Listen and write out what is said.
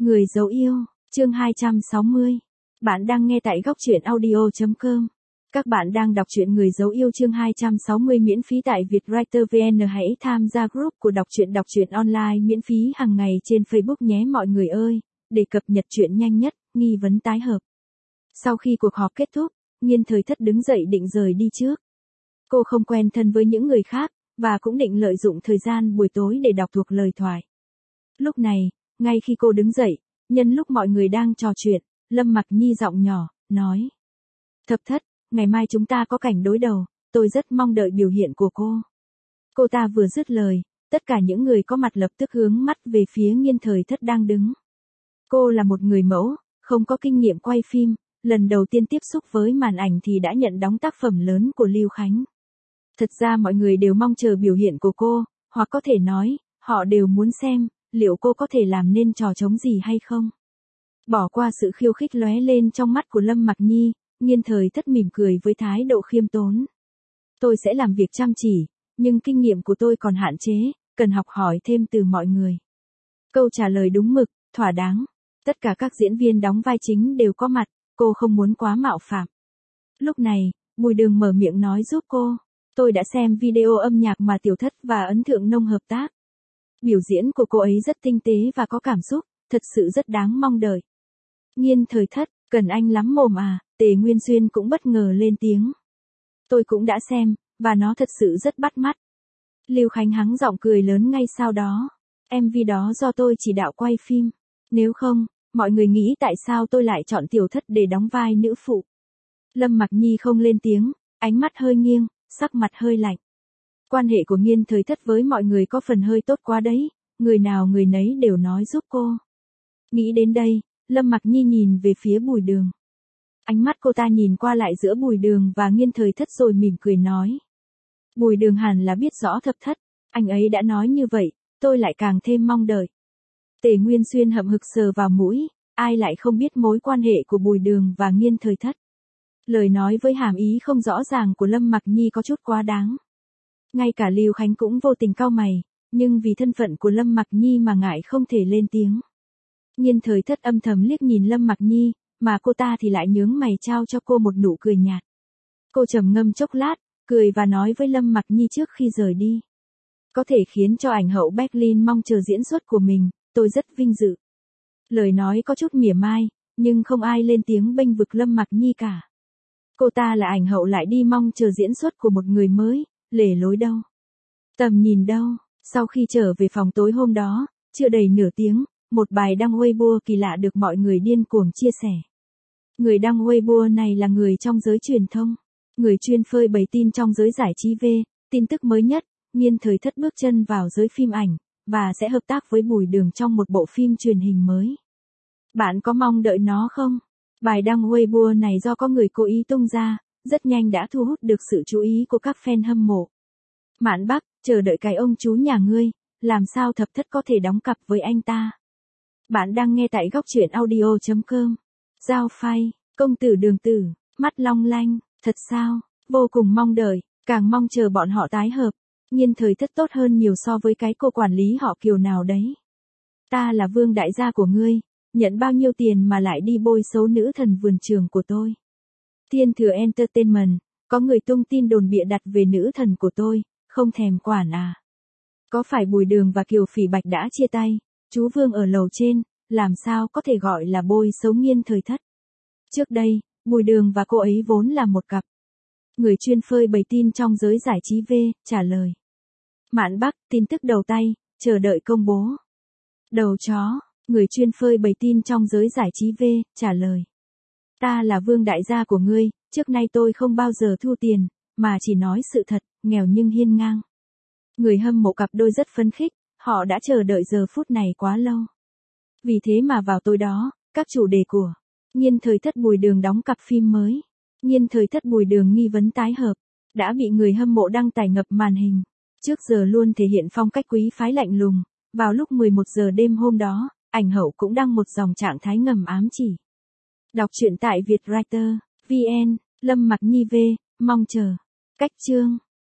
Người dấu yêu, chương 260. Bạn đang nghe tại góc truyện audio.com. Các bạn đang đọc truyện Người dấu yêu chương 260 miễn phí tại Vietwriter VN. Hãy tham gia group của đọc truyện online miễn phí hàng ngày trên Facebook nhé mọi người ơi, để cập nhật truyện nhanh nhất, nghi vấn tái hợp. Sau khi cuộc họp kết thúc, Nhiên Thời Thất đứng dậy định rời đi trước. Cô không quen thân với những người khác, và cũng định lợi dụng thời gian buổi tối để đọc thuộc lời thoại. Lúc này, ngay khi cô đứng dậy, nhân lúc mọi người đang trò chuyện, Lâm Mặc Nhi giọng nhỏ, nói. Thập Thất, ngày mai chúng ta có cảnh đối đầu, tôi rất mong đợi biểu hiện của cô. Cô ta vừa dứt lời, tất cả những người có mặt lập tức hướng mắt về phía Nhiên Thời Thất đang đứng. Cô là một người mẫu, không có kinh nghiệm quay phim, lần đầu tiên tiếp xúc với màn ảnh thì đã nhận đóng tác phẩm lớn của Lưu Khánh. Thật ra mọi người đều mong chờ biểu hiện của cô, hoặc có thể nói, họ đều muốn xem, liệu cô có thể làm nên trò trống gì hay không. Bỏ qua sự khiêu khích lóe lên trong mắt của Lâm Mặc Nhi, Nhiên Thời Thất mỉm cười với thái độ khiêm tốn. Tôi sẽ làm việc chăm chỉ, nhưng kinh nghiệm của tôi còn hạn chế, cần học hỏi thêm từ mọi người. Câu trả lời đúng mực, thỏa đáng. Tất cả các diễn viên đóng vai chính đều có mặt, cô không muốn quá mạo phạm. Lúc này, Bùi Đường mở miệng nói giúp cô. Tôi đã xem video âm nhạc mà Tiểu Thất và Ấn Thượng Nông hợp tác. Biểu diễn của cô ấy rất tinh tế và có cảm xúc, thật sự rất đáng mong đợi. Nhiên Thời Thất, cần anh lắm mồm à, Tề Nguyên Xuyên cũng bất ngờ lên tiếng. Tôi cũng đã xem, và nó thật sự rất bắt mắt. Lưu Khánh hắng giọng cười lớn ngay sau đó. MV đó do tôi chỉ đạo quay phim. Nếu không, mọi người nghĩ tại sao tôi lại chọn Tiểu Thất để đóng vai nữ phụ. Lâm Mặc Nhi không lên tiếng, ánh mắt hơi nghiêng, sắc mặt hơi lạnh. Quan hệ của Nhiên Thời Thất với mọi người có phần hơi tốt quá đấy, người nào người nấy đều nói giúp cô. Nghĩ đến đây, Lâm Mặc Nhi nhìn về phía Bùi Đường. Ánh mắt cô ta nhìn qua lại giữa Bùi Đường và Nhiên Thời Thất rồi mỉm cười nói. Bùi Đường hẳn là biết rõ Thập Thất, anh ấy đã nói như vậy, tôi lại càng thêm mong đợi. Tề Nguyên Xuyên hậm hực sờ vào mũi, ai lại không biết mối quan hệ của Bùi Đường và Nhiên Thời Thất. Lời nói với hàm ý không rõ ràng của Lâm Mặc Nhi có chút quá đáng. Ngay cả Lưu Khánh cũng vô tình cau mày, nhưng vì thân phận của Lâm Mặc Nhi mà ngại không thể lên tiếng. Nhiên Thời Thất âm thầm liếc nhìn Lâm Mặc Nhi, mà cô ta thì lại nhướng mày trao cho cô một nụ cười nhạt. Cô trầm ngâm chốc lát, cười và nói với Lâm Mặc Nhi trước khi rời đi. Có thể khiến cho ảnh hậu Berlin mong chờ diễn xuất của mình, tôi rất vinh dự. Lời nói có chút mỉa mai, nhưng không ai lên tiếng bênh vực Lâm Mặc Nhi cả. Cô ta là ảnh hậu lại đi mong chờ diễn xuất của một người mới, lề lối đâu. Tầm nhìn đâu, sau khi trở về phòng tối hôm đó, chưa đầy nửa tiếng, một bài đăng Weibo kỳ lạ được mọi người điên cuồng chia sẻ. Người đăng Weibo này là người trong giới truyền thông, người chuyên phơi bày tin trong giới giải trí tin tức mới nhất, Nhiên Thời Thất bước chân vào giới phim ảnh, và sẽ hợp tác với Bùi Đường trong một bộ phim truyền hình mới. Bạn có mong đợi nó không? Bài đăng Weibo này do có người cố ý tung ra, rất nhanh đã thu hút được sự chú ý của các fan hâm mộ. Mạn Bắc, chờ đợi cái ông chú nhà ngươi, làm sao Thập Thất có thể đóng cặp với anh ta? Bạn đang nghe tại góc truyện audio.com. Giao Phay, công tử Đường Tử, mắt long lanh, thật sao, vô cùng mong đợi, càng mong chờ bọn họ tái hợp. Nhiên Thời Thất tốt hơn nhiều so với cái cô quản lý họ Kiều nào đấy. Ta là vương đại gia của ngươi, nhận bao nhiêu tiền mà lại đi bôi xấu nữ thần vườn trường của tôi. Thiên Thừa Entertainment, có người tung tin đồn bịa đặt về nữ thần của tôi, không thèm quản à. Có phải Bùi Đường và Kiều Phỉ Bạch đã chia tay, chú Vương ở lầu trên, làm sao có thể gọi là bôi xấu Nhiên Thời Thất. Trước đây, Bùi Đường và cô ấy vốn là một cặp. Người chuyên phơi bày tin trong giới giải trí trả lời. Mạn Bắc, tin tức đầu tay, chờ đợi công bố. Đầu chó, người chuyên phơi bày tin trong giới giải trí trả lời. Ta là vương đại gia của ngươi, trước nay tôi không bao giờ thu tiền, mà chỉ nói sự thật, nghèo nhưng hiên ngang. Người hâm mộ cặp đôi rất phấn khích, họ đã chờ đợi giờ phút này quá lâu. Vì thế mà vào tối đó, các chủ đề của Nhiên Thời Thất Bùi Đường đóng cặp phim mới. Nhiên Thời Thất Bùi Đường nghi vấn tái hợp, đã bị người hâm mộ đăng tải ngập màn hình. Trước giờ luôn thể hiện phong cách quý phái lạnh lùng, vào lúc 11 giờ đêm hôm đó, ảnh hậu cũng đăng một dòng trạng thái ngầm ám chỉ. Đọc truyện tại Vietwriter VN, Lâm Mặc Nhi mong chờ. Cách chương